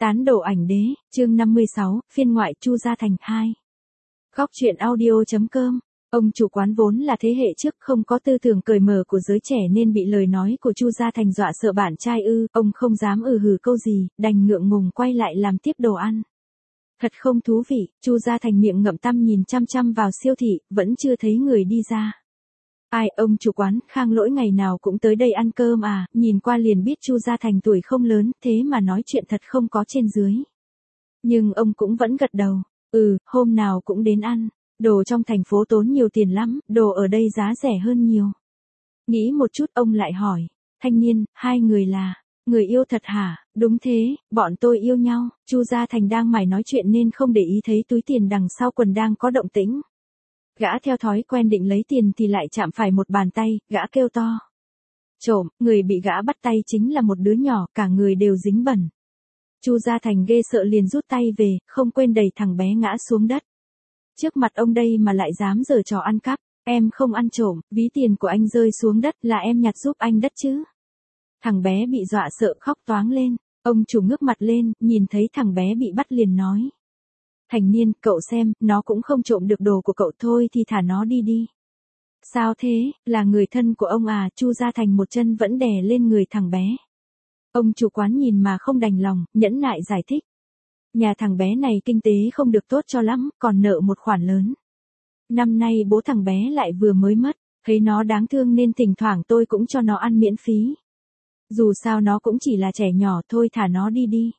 Tán đổ ảnh đế, chương 56, phiên ngoại Chu Gia Thành 2. Góc truyện audio.com. Ông chủ quán vốn là thế hệ trước không có tư tưởng cởi mở của giới trẻ nên bị lời nói của Chu Gia Thành dọa sợ bạn trai ông không dám hừ câu gì, đành ngượng ngùng quay lại làm tiếp đồ ăn. Thật không thú vị, Chu Gia Thành miệng ngậm tăm nhìn chăm chăm vào siêu thị, vẫn chưa thấy người đi ra. Ai, ông chủ quán, Khang Lỗi ngày nào cũng tới đây ăn cơm à, nhìn qua liền biết Chu Gia Thành tuổi không lớn, thế mà nói chuyện thật không có trên dưới. Nhưng ông cũng vẫn gật đầu, hôm nào cũng đến ăn, đồ trong thành phố tốn nhiều tiền lắm, đồ ở đây giá rẻ hơn nhiều. Nghĩ một chút ông lại hỏi, thanh niên, hai người là, người yêu thật hả? Đúng thế, bọn tôi yêu nhau. Chu Gia Thành đang mải nói chuyện nên không để ý thấy túi tiền đằng sau quần đang có động tĩnh. Gã theo thói quen định lấy tiền thì lại chạm phải một bàn tay, gã kêu to. Trộm, người bị gã bắt tay chính là một đứa nhỏ, cả người đều dính bẩn. Chu Gia Thành ghê sợ liền rút tay về, không quên đẩy thằng bé ngã xuống đất. Trước mặt ông đây mà lại dám giở trò ăn cắp, em không ăn trộm, ví tiền của anh rơi xuống đất là em nhặt giúp anh đất chứ. Thằng bé bị dọa sợ khóc toáng lên, ông chủ ngước mặt lên, nhìn thấy thằng bé bị bắt liền nói. Thành niên, cậu xem, nó cũng không trộm được đồ của cậu thôi thì thả nó đi đi. Sao thế, là người thân của ông à? Chu Gia Thành một chân vẫn đè lên người thằng bé. Ông chủ quán nhìn mà không đành lòng, nhẫn nại giải thích. Nhà thằng bé này kinh tế không được tốt cho lắm, còn nợ một khoản lớn. Năm nay bố thằng bé lại vừa mới mất, thấy nó đáng thương nên thỉnh thoảng tôi cũng cho nó ăn miễn phí. Dù sao nó cũng chỉ là trẻ nhỏ thôi, thả nó đi đi.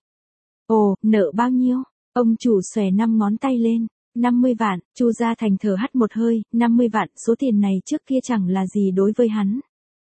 Ồ, nợ bao nhiêu? Ông chủ xòe 5 ngón tay lên, 50 vạn, Chu Gia Thành thở hắt một hơi, 50 vạn, số tiền này trước kia chẳng là gì đối với hắn.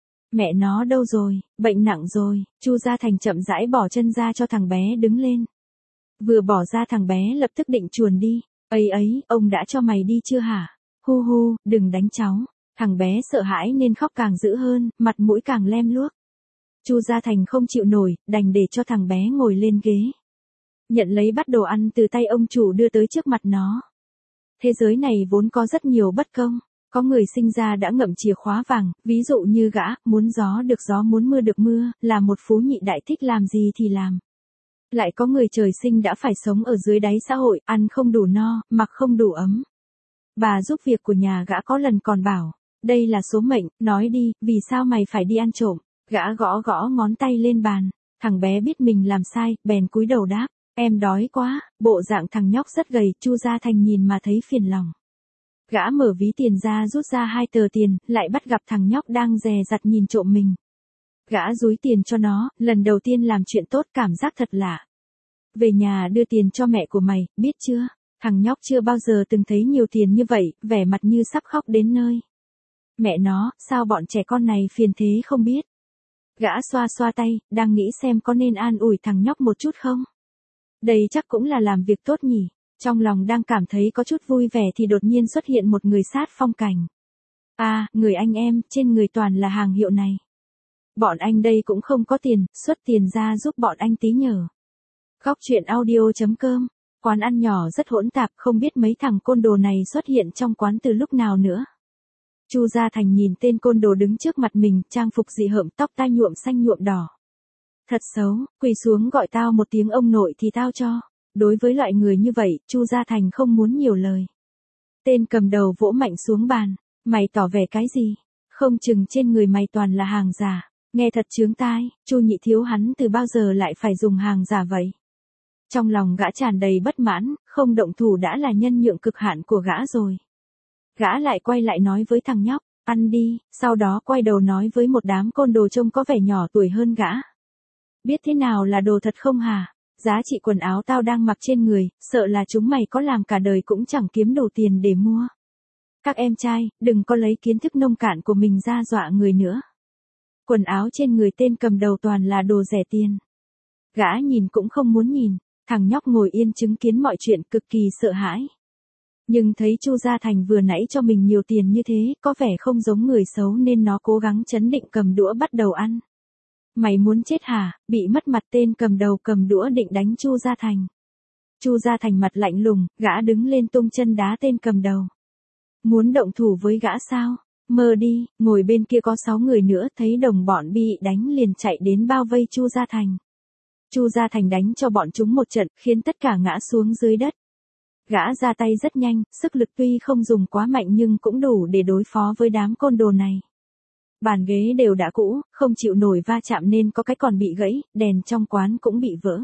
Mẹ nó đâu rồi, bệnh nặng rồi, Chu Gia Thành chậm rãi bỏ chân ra cho thằng bé đứng lên. Vừa bỏ ra thằng bé lập tức định chuồn đi, ấy, ông đã cho mày đi chưa hả? Hu hu, đừng đánh cháu. Thằng bé sợ hãi nên khóc càng dữ hơn, mặt mũi càng lem luốc. Chu Gia Thành không chịu nổi, đành để cho thằng bé ngồi lên ghế. Nhận lấy bát đồ ăn từ tay ông chủ đưa tới trước mặt nó. Thế giới này vốn có rất nhiều bất công, có người sinh ra đã ngậm chìa khóa vàng, ví dụ như gã, muốn gió được gió muốn mưa được mưa, là một phú nhị đại thích làm gì thì làm. Lại có người trời sinh đã phải sống ở dưới đáy xã hội, ăn không đủ no, mặc không đủ ấm. Bà giúp việc của nhà gã có lần còn bảo, đây là số mệnh, nói đi, vì sao mày phải đi ăn trộm? Gã gõ ngón tay lên bàn, thằng bé biết mình làm sai, bèn cúi đầu đáp. Em đói quá, bộ dạng thằng nhóc rất gầy, Chu Gia Thành nhìn mà thấy phiền lòng. Gã mở ví tiền ra rút ra 2 tờ tiền, lại bắt gặp thằng nhóc đang dè dặt nhìn trộm mình. Gã dúi tiền cho nó, lần đầu tiên làm chuyện tốt, cảm giác thật lạ. Về nhà đưa tiền cho mẹ của mày, biết chưa? Thằng nhóc chưa bao giờ từng thấy nhiều tiền như vậy, vẻ mặt như sắp khóc đến nơi. Mẹ nó, sao bọn trẻ con này phiền thế không biết? Gã xoa tay, đang nghĩ xem có nên an ủi thằng nhóc một chút không? Đây chắc cũng là làm việc tốt nhỉ. Trong lòng đang cảm thấy có chút vui vẻ thì đột nhiên xuất hiện một người sát phong cảnh. À, người anh em, trên người toàn là hàng hiệu này. Bọn anh đây cũng không có tiền, xuất tiền ra giúp bọn anh tí nhờ. Góc truyện audio.com. Quán ăn nhỏ rất hỗn tạp, không biết mấy thằng côn đồ này xuất hiện trong quán từ lúc nào nữa. Chu Gia Thành nhìn tên côn đồ đứng trước mặt mình, trang phục dị hợm, tóc tai nhuộm xanh nhuộm đỏ. Thật xấu, quỳ xuống gọi tao một tiếng ông nội thì tao cho. Đối với loại người như vậy, Chu Gia Thành không muốn nhiều lời. Tên cầm đầu vỗ mạnh xuống bàn, mày tỏ vẻ cái gì? Không chừng trên người mày toàn là hàng giả. Nghe thật chướng tai, Chu nhị thiếu hắn từ bao giờ lại phải dùng hàng giả vậy? Trong lòng gã tràn đầy bất mãn, không động thủ đã là nhân nhượng cực hạn của gã rồi. Gã lại quay lại nói với thằng nhóc, ăn đi, sau đó quay đầu nói với một đám côn đồ trông có vẻ nhỏ tuổi hơn gã. Biết thế nào là đồ thật không hả? Giá trị quần áo tao đang mặc trên người, sợ là chúng mày có làm cả đời cũng chẳng kiếm đủ tiền để mua. Các em trai, đừng có lấy kiến thức nông cạn của mình ra dọa người nữa. Quần áo trên người tên cầm đầu toàn là đồ rẻ tiền. Gã nhìn cũng không muốn nhìn, thằng nhóc ngồi yên chứng kiến mọi chuyện cực kỳ sợ hãi. Nhưng thấy Chu Gia Thành vừa nãy cho mình nhiều tiền như thế, có vẻ không giống người xấu nên nó cố gắng trấn định cầm đũa bắt đầu ăn. Mày muốn chết hả? Bị mất mặt tên cầm đầu cầm đũa định đánh Chu Gia Thành. Chu Gia Thành mặt lạnh lùng, gã đứng lên tung chân đá tên cầm đầu. Muốn động thủ với gã sao? Mơ đi, ngồi bên kia có 6 người nữa thấy đồng bọn bị đánh liền chạy đến bao vây Chu Gia Thành. Chu Gia Thành đánh cho bọn chúng một trận, khiến tất cả ngã xuống dưới đất. Gã ra tay rất nhanh, sức lực tuy không dùng quá mạnh nhưng cũng đủ để đối phó với đám côn đồ này. Bàn ghế đều đã cũ, không chịu nổi va chạm nên có cái còn bị gãy, đèn trong quán cũng bị vỡ.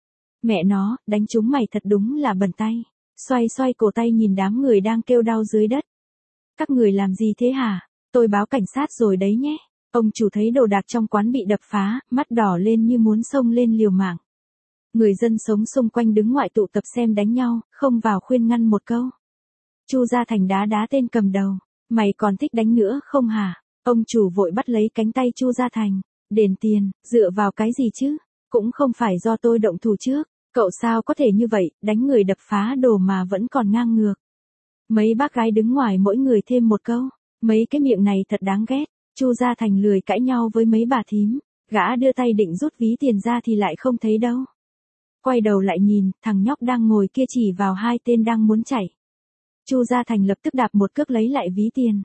Mẹ nó, đánh chúng mày thật đúng là bẩn tay. Xoay xoay cổ tay nhìn đám người đang kêu đau dưới đất. Các người làm gì thế hả? Tôi báo cảnh sát rồi đấy nhé. Ông chủ thấy đồ đạc trong quán bị đập phá, mắt đỏ lên như muốn xông lên liều mạng. Người dân sống xung quanh đứng ngoại tụ tập xem đánh nhau, không vào khuyên ngăn một câu. Chu Gia Thành đá đá tên cầm đầu. Mày còn thích đánh nữa không hả? Ông chủ vội bắt lấy cánh tay Chu Gia Thành. Đền tiền, dựa vào cái gì chứ? Cũng không phải do tôi động thủ trước. Cậu sao có thể như vậy, đánh người đập phá đồ mà vẫn còn ngang ngược. Mấy bác gái đứng ngoài mỗi người thêm một câu. Mấy cái miệng này thật đáng ghét. Chu Gia Thành lười cãi nhau với mấy bà thím. Gã đưa tay định rút ví tiền ra thì lại không thấy đâu. Quay đầu lại nhìn, thằng nhóc đang ngồi kia chỉ vào hai tên đang muốn chạy. Chu Gia Thành lập tức đạp một cước lấy lại ví tiền.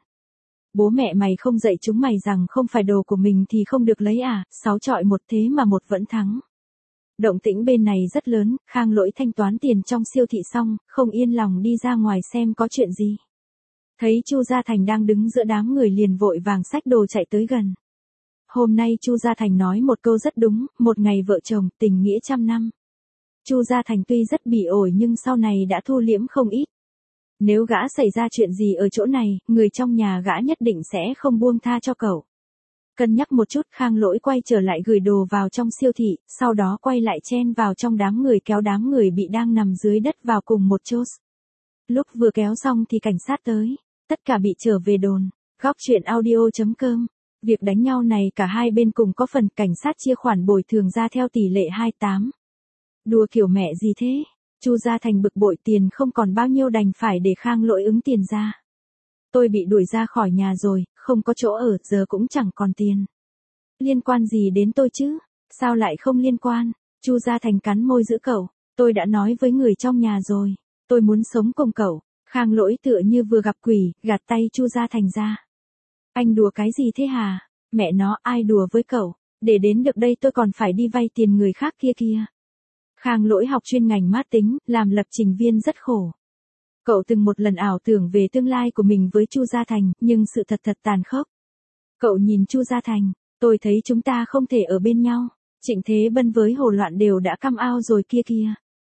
Bố mẹ mày không dạy chúng mày rằng không phải đồ của mình thì không được lấy à, 6-1 thế mà một vẫn thắng. Động tĩnh bên này rất lớn, Khang Lỗi thanh toán tiền trong siêu thị xong, không yên lòng đi ra ngoài xem có chuyện gì. Thấy Chu Gia Thành đang đứng giữa đám người liền vội vàng xách đồ chạy tới gần. Hôm nay Chu Gia Thành nói một câu rất đúng, một ngày vợ chồng, tình nghĩa trăm năm. Chu Gia Thành tuy rất bỉ ổi nhưng sau này đã thu liễm không ít. Nếu gã xảy ra chuyện gì ở chỗ này, người trong nhà gã nhất định sẽ không buông tha cho cậu. Cân nhắc một chút, Khang Lỗi quay trở lại gửi đồ vào trong siêu thị, sau đó quay lại chen vào trong đám người kéo đám người bị đang nằm dưới đất vào cùng một chỗ. Lúc vừa kéo xong thì cảnh sát tới, tất cả bị trở về đồn. Góc truyện audio.com. Việc đánh nhau này cả hai bên cùng có phần, cảnh sát chia khoản bồi thường ra theo tỷ lệ 28. Đùa kiểu mẹ gì thế? Chu Gia Thành bực bội, tiền không còn bao nhiêu đành phải để Khang Lỗi ứng tiền ra. Tôi bị đuổi ra khỏi nhà rồi, không có chỗ ở, giờ cũng chẳng còn tiền. Liên quan gì đến tôi chứ? Sao lại không liên quan? Chu Gia Thành cắn môi giữ cậu. Tôi đã nói với người trong nhà rồi. Tôi muốn sống cùng cậu. Khang Lỗi tựa như vừa gặp quỷ, gạt tay Chu Gia Thành ra. Anh đùa cái gì thế hả? Mẹ nó, ai đùa với cậu? Để đến được đây tôi còn phải đi vay tiền người khác kia kìa. Khang Lỗi học chuyên ngành mát tính, làm lập trình viên rất khổ. Cậu từng một lần ảo tưởng về tương lai của mình với Chu Gia Thành, nhưng sự thật thật tàn khốc. Cậu nhìn Chu Gia Thành, tôi thấy chúng ta không thể ở bên nhau. Trịnh Thế Bân với Hồ Loạn đều đã căm ao rồi kia kìa.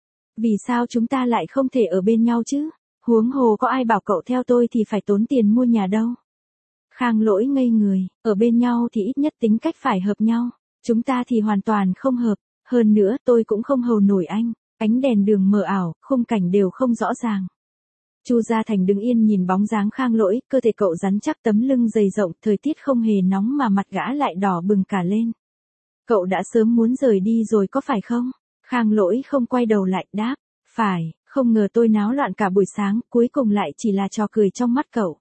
Vì sao chúng ta lại không thể ở bên nhau chứ? Huống hồ có ai bảo cậu theo tôi thì phải tốn tiền mua nhà đâu. Khang Lỗi ngây người, ở bên nhau thì ít nhất tính cách phải hợp nhau. Chúng ta thì hoàn toàn không hợp. Hơn nữa tôi cũng không hầu nổi anh. Ánh đèn đường mờ ảo, khung cảnh đều không rõ ràng. Chu Gia Thành đứng yên nhìn bóng dáng Khang Lỗi, cơ thể cậu rắn chắc, tấm lưng dày rộng, thời tiết không hề nóng mà mặt gã lại đỏ bừng cả lên. Cậu đã sớm muốn rời đi rồi có phải không? Khang Lỗi không quay đầu lại, đáp, phải, không ngờ tôi náo loạn cả buổi sáng, cuối cùng lại chỉ là trò cười trong mắt cậu.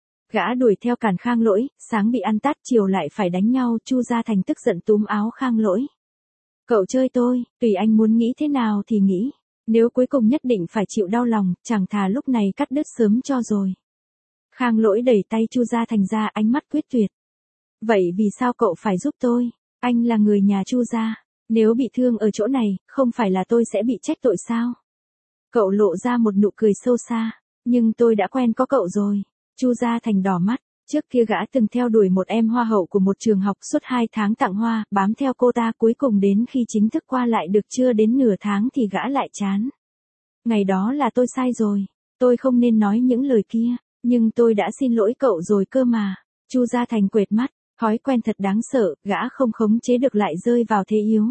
Gã đuổi theo cản Khang Lỗi, sáng bị ăn tát chiều lại phải đánh nhau, Chu Gia Thành tức giận túm áo Khang Lỗi. Cậu chơi tôi, tùy anh muốn nghĩ thế nào thì nghĩ. Nếu cuối cùng nhất định phải chịu đau lòng, chẳng thà lúc này cắt đứt sớm cho rồi. Khang Lỗi đẩy tay Chu Gia Thành ra, ánh mắt quyết tuyệt. Vậy vì sao cậu phải giúp tôi? Anh là người nhà Chu gia. Nếu bị thương ở chỗ này, không phải là tôi sẽ bị trách tội sao? Cậu lộ ra một nụ cười sâu xa. Nhưng tôi đã quen có cậu rồi. Chu Gia Thành đỏ mắt. Trước kia gã từng theo đuổi một em hoa hậu của một trường học suốt 2 tháng tặng hoa, bám theo cô ta, cuối cùng đến khi chính thức qua lại được chưa đến nửa tháng thì gã lại chán. Ngày đó là tôi sai rồi. Tôi không nên nói những lời kia, nhưng tôi đã xin lỗi cậu rồi cơ mà. Chu Gia Thành quệt mắt, thói quen thật đáng sợ, gã không khống chế được lại rơi vào thế yếu.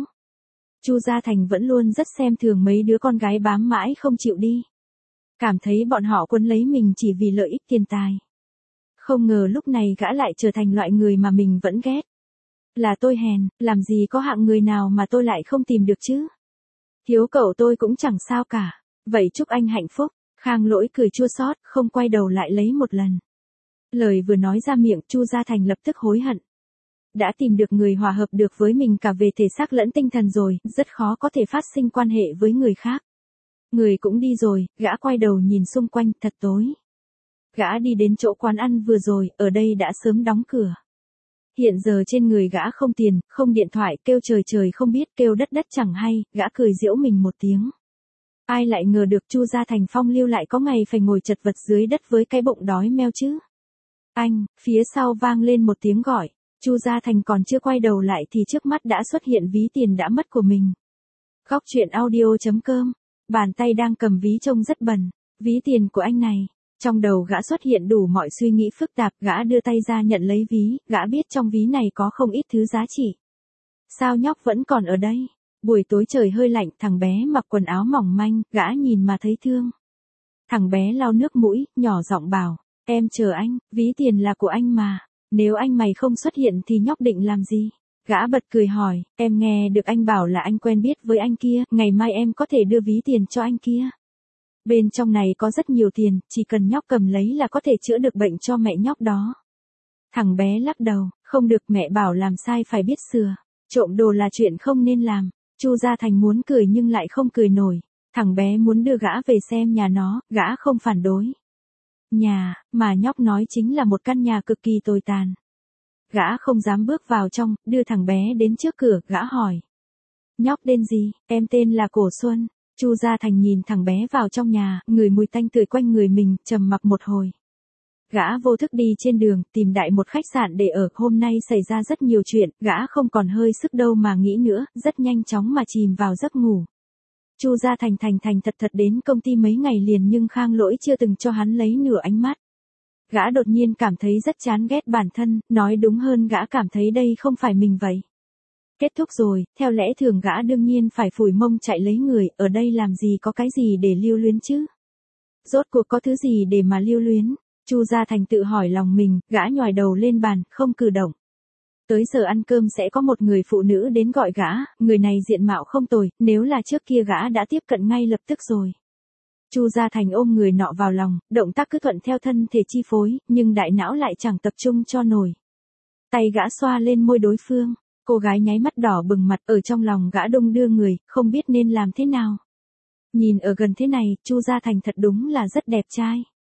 Chu Gia Thành vẫn luôn rất xem thường mấy đứa con gái bám mãi không chịu đi. Cảm thấy bọn họ quấn lấy mình chỉ vì lợi ích tiền tài. Không ngờ lúc này gã lại trở thành loại người mà mình vẫn ghét. Là tôi hèn, làm gì có hạng người nào mà tôi lại không tìm được chứ. Thiếu cậu tôi cũng chẳng sao cả. Vậy chúc anh hạnh phúc. Khang Lỗi cười chua xót, không quay đầu lại lấy một lần. Lời vừa nói ra miệng, Chu Gia Thành lập tức hối hận. Đã tìm được người hòa hợp được với mình cả về thể xác lẫn tinh thần rồi, rất khó có thể phát sinh quan hệ với người khác. Người cũng đi rồi, gã quay đầu nhìn xung quanh, thật tối. Gã đi đến chỗ quán ăn vừa rồi, ở đây đã sớm đóng cửa. Hiện giờ trên người gã không tiền, không điện thoại, kêu trời trời không biết, kêu đất đất chẳng hay, gã cười giễu mình một tiếng. Ai lại ngờ được Chu Gia Thành phong lưu lại có ngày phải ngồi chật vật dưới đất với cái bụng đói meo chứ. Anh, phía sau vang lên một tiếng gọi. Chu Gia Thành còn chưa quay đầu lại thì trước mắt đã xuất hiện ví tiền đã mất của mình. Góc truyện audio.com. Bàn tay đang cầm ví trông rất bẩn. Ví tiền của anh này. Trong đầu gã xuất hiện đủ mọi suy nghĩ phức tạp, gã đưa tay ra nhận lấy ví, gã biết trong ví này có không ít thứ giá trị. Sao nhóc vẫn còn ở đây? Buổi tối trời hơi lạnh, thằng bé mặc quần áo mỏng manh, gã nhìn mà thấy thương. Thằng bé lau nước mũi, nhỏ giọng bảo, em chờ anh, ví tiền là của anh mà, nếu anh mày không xuất hiện thì nhóc định làm gì? Gã bật cười hỏi, em nghe được anh bảo là anh quen biết với anh kia, ngày mai em có thể đưa ví tiền cho anh kia. Bên trong này có rất nhiều tiền, chỉ cần nhóc cầm lấy là có thể chữa được bệnh cho mẹ nhóc đó. Thằng bé lắc đầu, không được, mẹ bảo làm sai phải biết sửa, trộm đồ là chuyện không nên làm. Chu Gia Thành muốn cười nhưng lại không cười nổi. Thằng bé muốn đưa gã về xem nhà nó, gã không phản đối. Nhà, mà nhóc nói chính là một căn nhà cực kỳ tồi tàn. Gã không dám bước vào trong, đưa thằng bé đến trước cửa, gã hỏi. Nhóc tên gì? Em tên là Cổ Xuân. Chu Gia Thành nhìn thằng bé vào trong nhà, ngửi mùi tanh tưởi quanh người mình, trầm mặc một hồi. Gã vô thức đi trên đường, tìm đại một khách sạn để ở, hôm nay xảy ra rất nhiều chuyện, gã không còn hơi sức đâu mà nghĩ nữa, rất nhanh chóng mà chìm vào giấc ngủ. Chu Gia Thành thành thật đến công ty mấy ngày liền nhưng Khang Lỗi chưa từng cho hắn lấy nửa ánh mắt. Gã đột nhiên cảm thấy rất chán ghét bản thân, nói đúng hơn gã cảm thấy đây không phải mình vậy. Kết thúc rồi, theo lẽ thường gã đương nhiên phải phủi mông chạy lấy người, ở đây làm gì có cái gì để lưu luyến chứ? Rốt cuộc có thứ gì để mà lưu luyến? Chu Gia Thành tự hỏi lòng mình, gã nhòi đầu lên bàn, không cử động. Tới giờ ăn cơm sẽ có một người phụ nữ đến gọi gã, người này diện mạo không tồi, nếu là trước kia gã đã tiếp cận ngay lập tức rồi. Chu Gia Thành ôm người nọ vào lòng, động tác cứ thuận theo thân thể chi phối, nhưng đại não lại chẳng tập trung cho nổi. Tay gã xoa lên môi đối phương, cô gái nháy mắt đỏ bừng mặt, ở trong lòng gã đung đưa người, không biết nên làm thế nào. Nhìn ở gần thế này, Chu Gia Thành thật đúng là rất đẹp trai.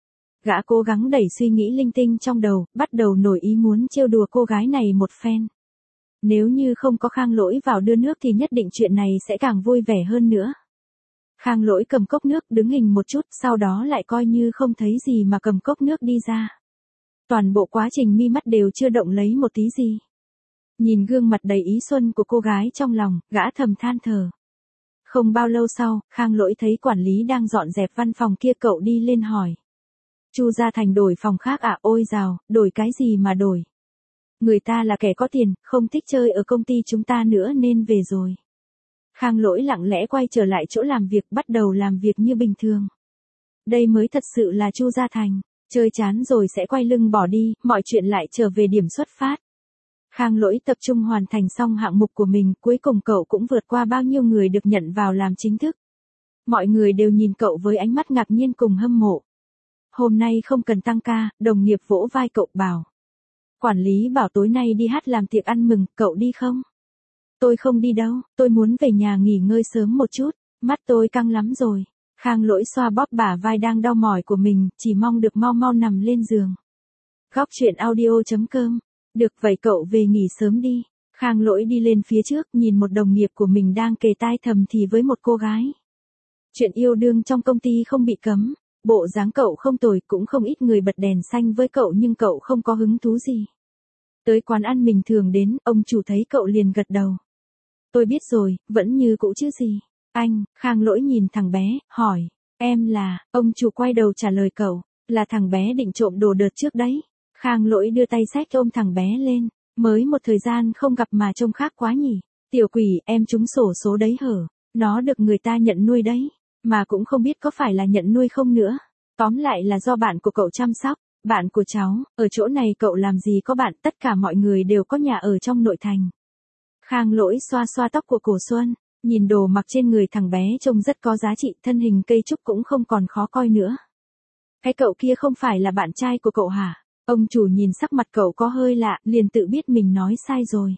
Gã cố gắng đẩy suy nghĩ linh tinh trong đầu, bắt đầu nổi ý muốn trêu đùa cô gái này một phen. Nếu như không có Khang Lỗi vào đưa nước thì nhất định chuyện này sẽ càng vui vẻ hơn nữa. Khang Lỗi cầm cốc nước đứng hình một chút, sau đó lại coi như không thấy gì mà cầm cốc nước đi ra. Toàn bộ quá trình mi mắt đều chưa động lấy một tí gì. Nhìn gương mặt đầy ý xuân của cô gái trong lòng, gã thầm than thở. Không bao lâu sau, Khang Lỗi thấy quản lý đang dọn dẹp văn phòng kia, cậu đi lên hỏi. Chu Gia Thành đổi phòng khác à? Ôi dào, đổi cái gì mà đổi? Người ta là kẻ có tiền, không thích chơi ở công ty chúng ta nữa nên về rồi. Khang Lỗi lặng lẽ quay trở lại chỗ làm việc, bắt đầu làm việc như bình thường. Đây mới thật sự là Chu Gia Thành, chơi chán rồi sẽ quay lưng bỏ đi, mọi chuyện lại trở về điểm xuất phát. Khang Lỗi tập trung hoàn thành xong hạng mục của mình, cuối cùng cậu cũng vượt qua bao nhiêu người được nhận vào làm chính thức. Mọi người đều nhìn cậu với ánh mắt ngạc nhiên cùng hâm mộ. Hôm nay không cần tăng ca, đồng nghiệp vỗ vai cậu bảo. Quản lý bảo tối nay đi hát làm tiệc ăn mừng, cậu đi không? Tôi không đi đâu, tôi muốn về nhà nghỉ ngơi sớm một chút, mắt tôi căng lắm rồi. Khang Lỗi xoa bóp bả vai đang đau mỏi của mình, chỉ mong được mau mau nằm lên giường. Góc truyện audio.com. Được vậy cậu về nghỉ sớm đi. Khang Lỗi đi lên phía trước, nhìn một đồng nghiệp của mình đang kề tai thầm thì với một cô gái. Chuyện yêu đương trong công ty không bị cấm. Bộ dáng cậu không tồi, cũng không ít người bật đèn xanh với cậu nhưng cậu không có hứng thú gì. Tới quán ăn mình thường đến, ông chủ thấy cậu liền gật đầu. Tôi biết rồi, vẫn như cũ chứ gì. Anh, Khang Lỗi nhìn thằng bé, hỏi. Em là, ông chủ quay đầu trả lời cậu, là thằng bé định trộm đồ đợt trước đấy. Khang Lỗi đưa tay xách ôm thằng bé lên, mới một thời gian không gặp mà trông khác quá nhỉ. Tiểu quỷ, em trúng xổ số đấy hở, nó được người ta nhận nuôi đấy. Mà cũng không biết có phải là nhận nuôi không nữa. Tóm lại là do bạn của cậu chăm sóc. Bạn của cháu, ở chỗ này cậu làm gì có bạn, tất cả mọi người đều có nhà ở trong nội thành. Khang Lỗi xoa xoa tóc của Cổ Xuân, nhìn đồ mặc trên người thằng bé trông rất có giá trị, thân hình cây trúc cũng không còn khó coi nữa. Cái cậu kia không phải là bạn trai của cậu hả? Ông chủ nhìn sắc mặt cậu có hơi lạ, liền tự biết mình nói sai rồi.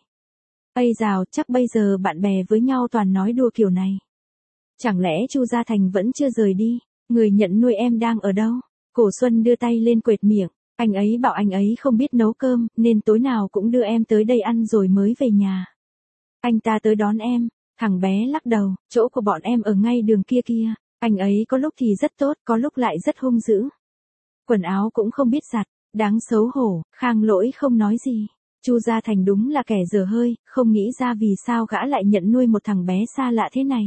Ây dào, chắc bây giờ bạn bè với nhau toàn nói đùa kiểu này. Chẳng lẽ Chu Gia Thành vẫn chưa rời đi? Người nhận nuôi em đang ở đâu? Cổ Xuân đưa tay lên quệt miệng. Anh ấy bảo anh ấy không biết nấu cơm, nên tối nào cũng đưa em tới đây ăn rồi mới về nhà. Anh ta tới đón em, thằng bé lắc đầu, chỗ của bọn em ở ngay đường kia kia. Anh ấy có lúc thì rất tốt, có lúc lại rất hung dữ. Quần áo cũng không biết giặt, đáng xấu hổ. Khang Lỗi không nói gì. Chu Gia Thành đúng là kẻ dở hơi, không nghĩ ra vì sao gã lại nhận nuôi một thằng bé xa lạ thế này.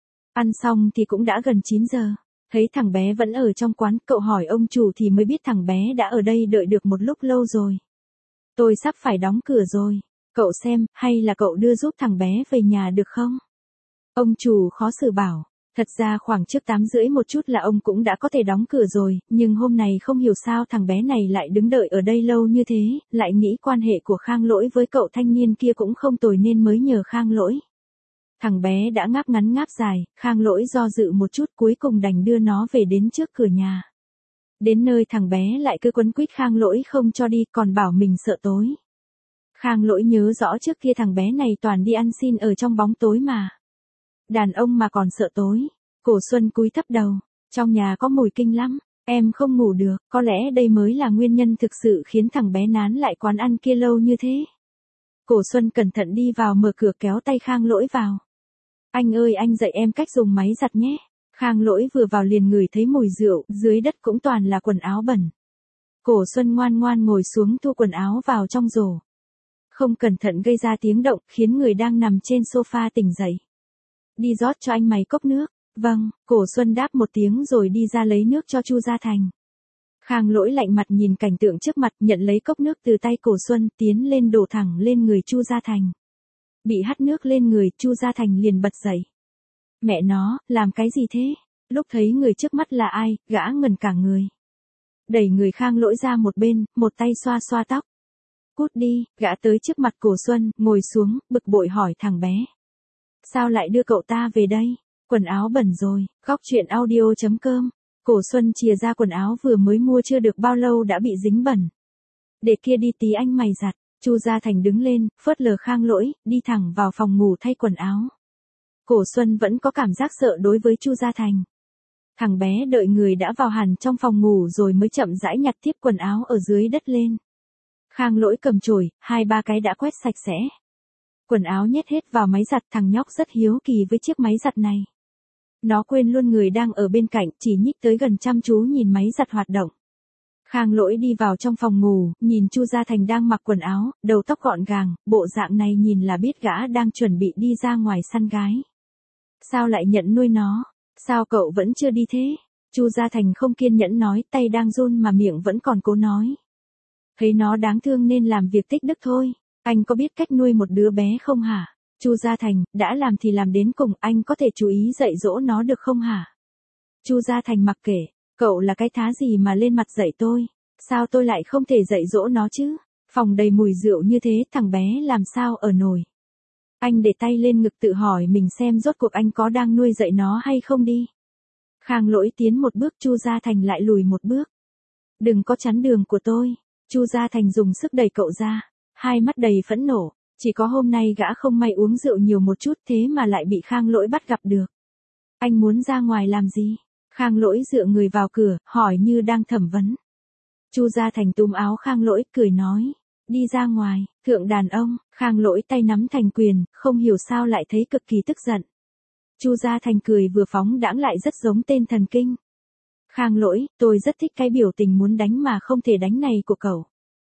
Ăn xong thì cũng đã gần 9 giờ. Thấy thằng bé vẫn ở trong quán, cậu hỏi ông chủ thì mới biết thằng bé đã ở đây đợi được một lúc lâu rồi. Tôi sắp phải đóng cửa rồi. Cậu xem, hay là cậu đưa giúp thằng bé về nhà được không? Ông chủ khó xử bảo. Thật ra khoảng trước 8 rưỡi một chút là ông cũng đã có thể đóng cửa rồi, nhưng hôm nay không hiểu sao thằng bé này lại đứng đợi ở đây lâu như thế, lại nghĩ quan hệ của Khang Lỗi với cậu thanh niên kia cũng không tồi nên mới nhờ Khang Lỗi. Thằng bé đã ngáp ngắn ngáp dài, Khang Lỗi do dự một chút cuối cùng đành đưa nó về đến trước cửa nhà. Đến nơi thằng bé lại cứ quấn quýt Khang Lỗi không cho đi, còn bảo mình sợ tối. Khang Lỗi nhớ rõ trước kia thằng bé này toàn đi ăn xin ở trong bóng tối mà. Đàn ông mà còn sợ tối. Cổ Xuân cúi thấp đầu, trong nhà có mùi kinh lắm, em không ngủ được, có lẽ đây mới là nguyên nhân thực sự khiến thằng bé nán lại quán ăn kia lâu như thế. Cổ Xuân cẩn thận đi vào mở cửa kéo tay Khang Lỗi vào. Anh ơi anh dạy em cách dùng máy giặt nhé. Khang Lỗi vừa vào liền ngửi thấy mùi rượu, dưới đất cũng toàn là quần áo bẩn. Cổ Xuân ngoan ngoan ngồi xuống thu quần áo vào trong rổ. Không cẩn thận gây ra tiếng động khiến người đang nằm trên sofa tỉnh dậy. Đi rót cho anh mày cốc nước. Vâng, Cổ Xuân đáp một tiếng rồi đi ra lấy nước cho Chu Gia Thành. Khang Lỗi lạnh mặt nhìn cảnh tượng trước mặt, nhận lấy cốc nước từ tay Cổ Xuân, tiến lên đổ thẳng lên người Chu Gia Thành. Bị hắt nước lên người, Chu Gia Thành liền bật dậy. Mẹ nó, làm cái gì thế? Lúc thấy người trước mắt là ai, gã ngẩn cả người. Đẩy người Khang Lỗi ra một bên, một tay xoa xoa tóc. Cút đi, gã tới trước mặt Cổ Xuân, ngồi xuống, bực bội hỏi thằng bé. Sao lại đưa cậu ta về đây? Quần áo bẩn rồi. Góc truyện audio.com. Cổ Xuân chìa ra quần áo vừa mới mua chưa được bao lâu đã bị dính bẩn. Để kia đi tí anh mày giặt. Chu Gia Thành đứng lên, phớt lờ Khang Lỗi, đi thẳng vào phòng ngủ thay quần áo. Cổ Xuân vẫn có cảm giác sợ đối với Chu Gia Thành. Thằng bé đợi người đã vào hẳn trong phòng ngủ rồi mới chậm rãi nhặt tiếp quần áo ở dưới đất lên. Khang Lỗi cầm chổi, 2-3 cái đã quét sạch sẽ. Quần áo nhét hết vào máy giặt, thằng nhóc rất hiếu kỳ với chiếc máy giặt này. Nó quên luôn người đang ở bên cạnh, chỉ nhích tới gần chăm chú nhìn máy giặt hoạt động. Khang Lỗi đi vào trong phòng ngủ, nhìn Chu Gia Thành đang mặc quần áo, đầu tóc gọn gàng, bộ dạng này nhìn là biết gã đang chuẩn bị đi ra ngoài săn gái. Sao lại nhận nuôi nó? Sao cậu vẫn chưa đi thế? Chu Gia Thành không kiên nhẫn nói, tay đang run mà miệng vẫn còn cố nói. Thấy nó đáng thương nên làm việc tích đức thôi. Anh có biết cách nuôi một đứa bé không hả? Chu Gia Thành, đã làm thì làm đến cùng, anh có thể chú ý dạy dỗ nó được không hả? Chu Gia Thành mặc kệ, cậu là cái thá gì mà lên mặt dạy tôi? Sao tôi lại không thể dạy dỗ nó chứ? Phòng đầy mùi rượu như thế, thằng bé làm sao ở nổi? Anh để tay lên ngực tự hỏi mình xem rốt cuộc anh có đang nuôi dạy nó hay không đi. Khang Lỗi tiến một bước, Chu Gia Thành lại lùi một bước. Đừng có chắn đường của tôi. Chu Gia Thành dùng sức đẩy cậu ra, hai mắt đầy phẫn nộ. Chỉ có hôm nay gã không may uống rượu nhiều một chút thế mà lại bị Khang Lỗi bắt gặp được. Anh muốn ra ngoài làm gì? Khang Lỗi dựa người vào cửa, hỏi như đang thẩm vấn. Chu Gia Thành túm áo Khang Lỗi, cười nói. Đi ra ngoài, thượng đàn ông. Khang Lỗi tay nắm thành quyền, không hiểu sao lại thấy cực kỳ tức giận. Chu Gia Thành cười vừa phóng đãng lại rất giống tên thần kinh. Khang Lỗi, tôi rất thích cái biểu tình muốn đánh mà không thể đánh này của cậu.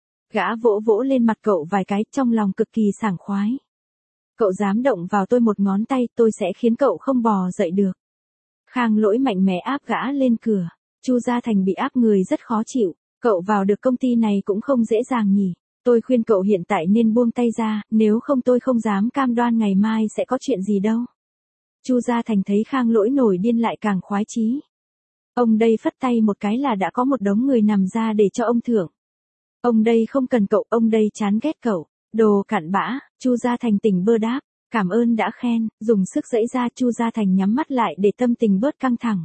Gã vỗ vỗ lên mặt cậu vài cái, trong lòng cực kỳ sảng khoái. Cậu dám động vào tôi một ngón tay, tôi sẽ khiến cậu không bò dậy được. Khang Lỗi mạnh mẽ áp gã lên cửa. Chu Gia Thành bị áp người rất khó chịu. Cậu vào được công ty này cũng không dễ dàng nhỉ. Tôi khuyên cậu hiện tại nên buông tay ra, nếu không tôi không dám cam đoan ngày mai sẽ có chuyện gì đâu. Chu Gia Thành thấy Khang Lỗi nổi điên lại càng khoái chí. Ông đây phất tay một cái là đã có một đống người nằm ra để cho ông thưởng. Ông đây không cần cậu, ông đây chán ghét cậu. Đồ cặn bã. Chu Gia Thành tỉnh bơ đáp. Cảm ơn đã khen, dùng sức giãy ra. Chu Gia Thành nhắm mắt lại để tâm tình bớt căng thẳng.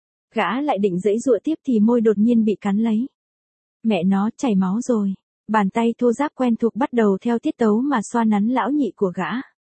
Gã lại định giãy giụa tiếp thì môi đột nhiên bị cắn lấy. Mẹ nó, chảy máu rồi. Bàn tay thô ráp quen thuộc bắt đầu theo tiết tấu mà xoa nắn lão nhị của gã.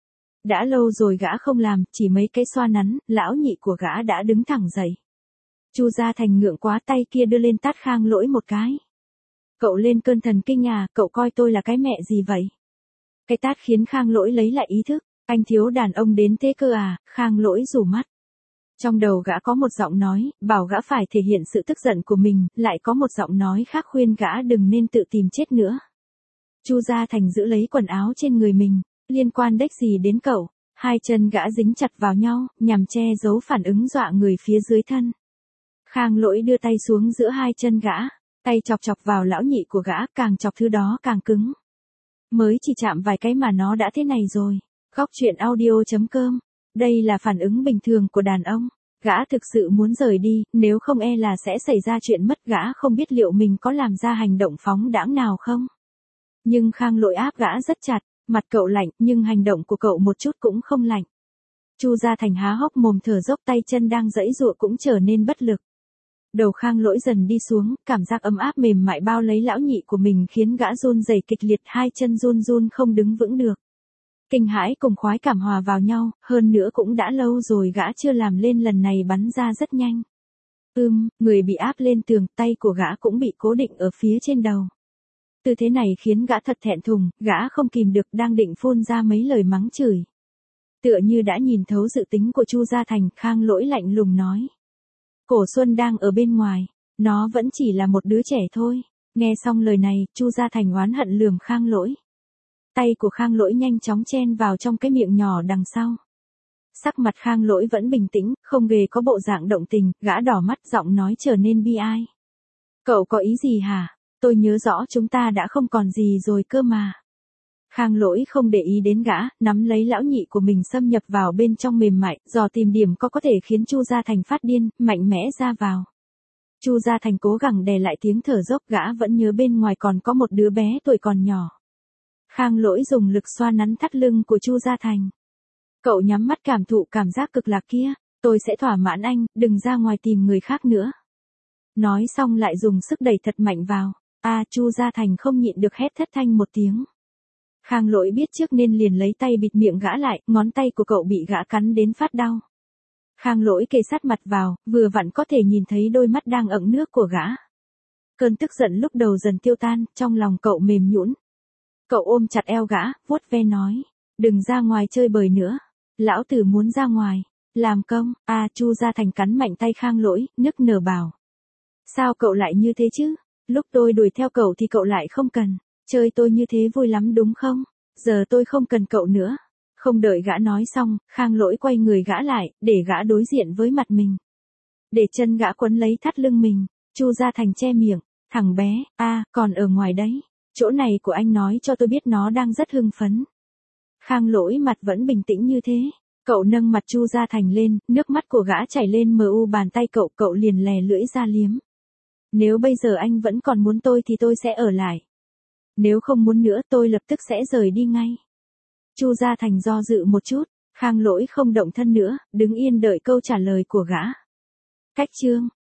Đã lâu rồi gã không làm, chỉ mấy cái xoa nắn, lão nhị của gã đã đứng thẳng dậy. Chu Gia Thành ngượng quá, tay kia đưa lên tát Khang Lỗi một cái. Cậu lên cơn thần kinh à, cậu coi tôi là cái mẹ gì vậy? Cái tát khiến Khang Lỗi lấy lại ý thức, anh thiếu đàn ông đến thế cơ à, Khang Lỗi rủ mắt. Trong đầu gã có một giọng nói, bảo gã phải thể hiện sự tức giận của mình, lại có một giọng nói khác khuyên gã đừng nên tự tìm chết nữa. Chu Gia Thành giữ lấy quần áo trên người mình, liên quan đếch gì đến cậu, hai chân gã dính chặt vào nhau, nhằm che giấu phản ứng dọa người phía dưới thân. Khang Lỗi đưa tay xuống giữa hai chân gã, tay chọc chọc vào lão nhị của gã, càng chọc thứ đó càng cứng. Mới chỉ chạm vài cái mà nó đã thế này rồi. Góc truyện audio.com. Đây là phản ứng bình thường của đàn ông. Gã thực sự muốn rời đi, nếu không e là sẽ xảy ra chuyện mất, gã không biết liệu mình có làm ra hành động phóng đãng nào không. Nhưng Khang Lỗi áp gã rất chặt, mặt cậu lạnh, nhưng hành động của cậu một chút cũng không lạnh. Chu Gia Thành há hốc mồm thở dốc, tay chân đang giãy giụa cũng trở nên bất lực. Đầu Khang Lỗi dần đi xuống, cảm giác ấm áp mềm mại bao lấy lão nhị của mình khiến gã run rẩy kịch liệt, hai chân run run không đứng vững được. Kinh hãi cùng khoái cảm hòa vào nhau, hơn nữa cũng đã lâu rồi gã chưa làm lên, lần này bắn ra rất nhanh. Người bị áp lên tường, tay của gã cũng bị cố định ở phía trên đầu. Tư thế này khiến gã thật thẹn thùng, gã không kìm được đang định phun ra mấy lời mắng chửi. Tựa như đã nhìn thấu dự tính của Chu Gia Thành, Khang Lỗi lạnh lùng nói. Cổ Xuân đang ở bên ngoài, nó vẫn chỉ là một đứa trẻ thôi. Nghe xong lời này, Chu Gia Thành oán hận lườm Khang Lỗi. Tay của Khang Lỗi nhanh chóng chen vào trong cái miệng nhỏ đằng sau. Sắc mặt Khang Lỗi vẫn bình tĩnh, không hề có bộ dạng động tình, gã đỏ mắt, giọng nói trở nên bi ai. Cậu có ý gì hả? Tôi nhớ rõ chúng ta đã không còn gì rồi cơ mà. Khang Lỗi không để ý đến gã, nắm lấy lão nhị của mình xâm nhập vào bên trong mềm mại, dò tìm điểm có thể khiến Chu Gia Thành phát điên, mạnh mẽ ra vào. Chu Gia Thành cố gắng đè lại tiếng thở dốc, gã vẫn nhớ bên ngoài còn có một đứa bé tuổi còn nhỏ. Khang Lỗi dùng lực xoa nắn thắt lưng của Chu Gia Thành. Cậu nhắm mắt cảm thụ cảm giác cực lạc kia, tôi sẽ thỏa mãn anh, đừng ra ngoài tìm người khác nữa. Nói xong lại dùng sức đẩy thật mạnh vào. Chu Gia Thành không nhịn được hét thất thanh một tiếng. Khang Lỗi biết trước nên liền lấy tay bịt miệng gã lại, ngón tay của cậu bị gã cắn đến phát đau. Khang Lỗi kề sát mặt vào, vừa vặn có thể nhìn thấy đôi mắt đang ẩn nước của gã. Cơn tức giận lúc đầu dần tiêu tan, trong lòng cậu mềm nhũn. Cậu ôm chặt eo gã, vuốt ve nói, đừng ra ngoài chơi bời nữa. Lão tử muốn ra ngoài, làm công. Chu Gia Thành cắn mạnh tay Khang Lỗi, nức nở bảo. Sao cậu lại như thế chứ? Lúc tôi đuổi theo cậu thì cậu lại không cần. Chơi tôi như thế vui lắm đúng không? Giờ tôi không cần cậu nữa. Không đợi gã nói xong, Khang Lỗi quay người gã lại, để gã đối diện với mặt mình. Để chân gã quấn lấy thắt lưng mình, Chu Gia Thành che miệng, thằng bé, còn ở ngoài đấy. Chỗ này của anh nói cho tôi biết nó đang rất hưng phấn. Khang Lỗi mặt vẫn bình tĩnh như thế. Cậu nâng mặt Chu Gia Thành lên, nước mắt của gã chảy lên mờ u bàn tay cậu liền lè lưỡi ra liếm. Nếu bây giờ anh vẫn còn muốn tôi thì tôi sẽ ở lại. Nếu không muốn nữa tôi lập tức sẽ rời đi ngay. Chu Gia Thành do dự một chút, Khang Lỗi không động thân nữa, đứng yên đợi câu trả lời của gã. Cách chương